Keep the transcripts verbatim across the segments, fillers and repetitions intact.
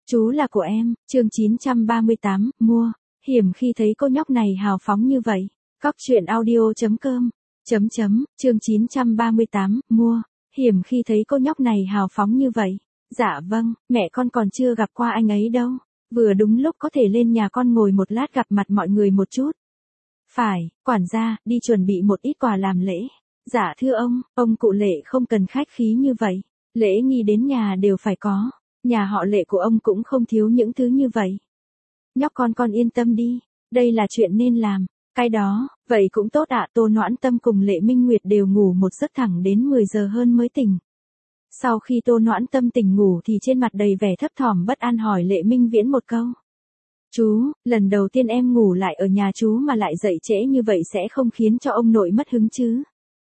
Chú là của em, chương chín trăm ba mươi tám, mua. Hiểm khi thấy cô nhóc này hào phóng như vậy. Cóc truyện audio chấm com. Chấm chấm, chương chín trăm ba mươi tám, mua. Hiểm khi thấy cô nhóc này hào phóng như vậy. Dạ vâng, mẹ con còn chưa gặp qua anh ấy đâu. Vừa đúng lúc có thể lên nhà con ngồi một lát gặp mặt mọi người một chút. Phải, quản gia, đi chuẩn bị một ít quà làm lễ. Dạ thưa ông, ông cụ Lệ không cần khách khí như vậy. Lễ nghi đến nhà đều phải có. Nhà họ Lệ của ông cũng không thiếu những thứ như vậy. Nhóc con con yên tâm đi, đây là chuyện nên làm. Cái đó, vậy cũng tốt ạ. Tô Noãn Tâm cùng Lệ Minh Nguyệt đều ngủ một giấc thẳng đến mười giờ hơn mới tỉnh. Sau khi Tô Noãn Tâm tỉnh ngủ thì trên mặt đầy vẻ thấp thỏm bất an hỏi Lệ Minh Viễn một câu. Chú, lần đầu tiên em ngủ lại ở nhà chú mà lại dậy trễ như vậy sẽ không khiến cho ông nội mất hứng chứ?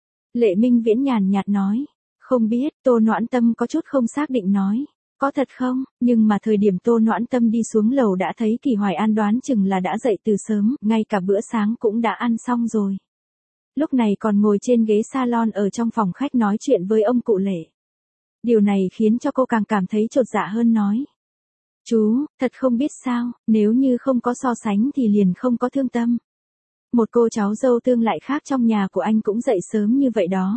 Lệ Minh Viễn nhàn nhạt nói. Không biết, Tô Noãn Tâm có chút không xác định nói. Có thật không? Nhưng mà thời điểm Tô Noãn Tâm đi xuống lầu đã thấy Kỳ Hoài An đoán chừng là đã dậy từ sớm, ngay cả bữa sáng cũng đã ăn xong rồi. Lúc này còn ngồi trên ghế salon ở trong phòng khách nói chuyện với ông cụ Lệ. Điều này khiến cho cô càng cảm thấy chột dạ hơn nói. Chú, thật không biết sao, nếu như không có so sánh thì liền không có thương tâm. Một cô cháu dâu tương lại khác trong nhà của anh cũng dậy sớm như vậy đó.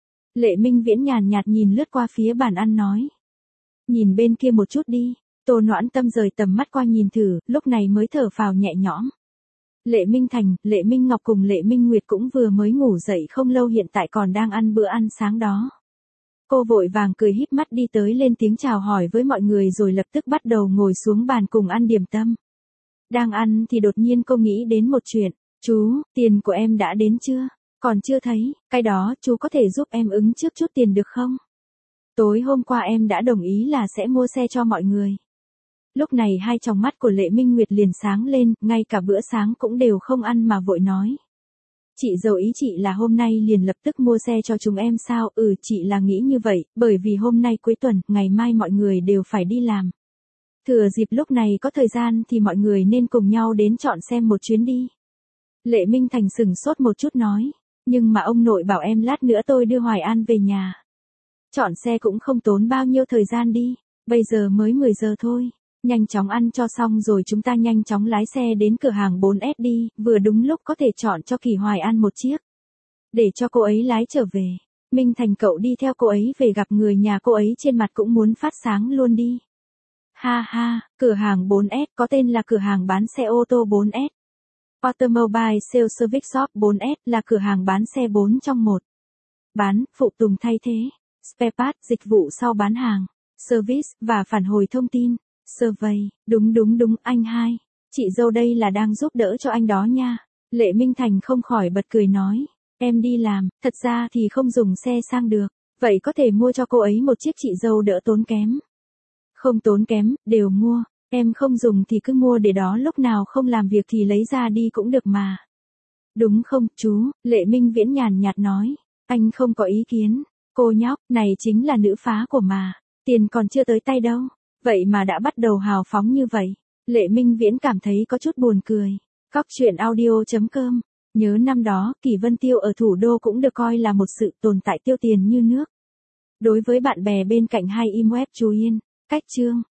Lệ Minh Viễn nhàn nhạt nhìn lướt qua phía bàn ăn nói. Nhìn bên kia một chút đi. Tô Noãn Tâm rời tầm mắt qua nhìn thử, lúc này mới thở phào nhẹ nhõm. Lệ Minh Thành, Lệ Minh Ngọc cùng Lệ Minh Nguyệt cũng vừa mới ngủ dậy không lâu hiện tại còn đang ăn bữa ăn sáng đó. Cô vội vàng cười híp mắt đi tới lên tiếng chào hỏi với mọi người rồi lập tức bắt đầu ngồi xuống bàn cùng ăn điểm tâm. Đang ăn thì đột nhiên cô nghĩ đến một chuyện. Chú, tiền của em đã đến chưa? Còn chưa thấy, cái đó chú có thể giúp em ứng trước chút tiền được không? Tối hôm qua em đã đồng ý là sẽ mua xe cho mọi người. Lúc này hai tròng mắt của Lệ Minh Nguyệt liền sáng lên, ngay cả bữa sáng cũng đều không ăn mà vội nói. Chị dâu ý chị là hôm nay liền lập tức mua xe cho chúng em sao? Ừ, chị là nghĩ như vậy, bởi vì hôm nay cuối tuần, ngày mai mọi người đều phải đi làm. Thừa dịp lúc này có thời gian thì mọi người nên cùng nhau đến chọn xem một chuyến đi. Lệ Minh Thành sừng sốt một chút nói, nhưng mà ông nội bảo em lát nữa tôi đưa Hoài An về nhà. Chọn xe cũng không tốn bao nhiêu thời gian đi, bây giờ mới mười giờ thôi. Nhanh chóng ăn cho xong rồi chúng ta nhanh chóng lái xe đến cửa hàng bốn S đi, vừa đúng lúc có thể chọn cho Kỳ Hoài An một chiếc. Để cho cô ấy lái trở về. Minh Thành cậu đi theo cô ấy về gặp người nhà cô ấy trên mặt cũng muốn phát sáng luôn đi. Ha ha, cửa hàng bốn S có tên là cửa hàng bán xe ô tô bốn S. Automobile Sales Service Shop bốn S là cửa hàng bán xe bốn trong một. Bán, phụ tùng thay thế, spare part, dịch vụ sau bán hàng, service và phản hồi thông tin. Survey, đúng đúng đúng anh hai, chị dâu đây là đang giúp đỡ cho anh đó nha. Lệ Minh Thành không khỏi bật cười nói, em đi làm, thật ra thì không dùng xe sang được, vậy có thể mua cho cô ấy một chiếc chị dâu đỡ tốn kém. Không tốn kém, đều mua, em không dùng thì cứ mua để đó lúc nào không làm việc thì lấy ra đi cũng được mà. Đúng không, chú, Lệ Minh Viễn nhàn nhạt nói, anh không có ý kiến, cô nhóc, này chính là nữ phá của mà, tiền còn chưa tới tay đâu. Vậy mà đã bắt đầu hào phóng như vậy. Lệ Minh Viễn cảm thấy có chút buồn cười. Cóc truyện audio chấm com. Nhớ năm đó, Kỳ Vân Tiêu ở thủ đô cũng được coi là một sự tồn tại tiêu tiền như nước. Đối với bạn bè bên cạnh hai im web chú Yên. Cách chương.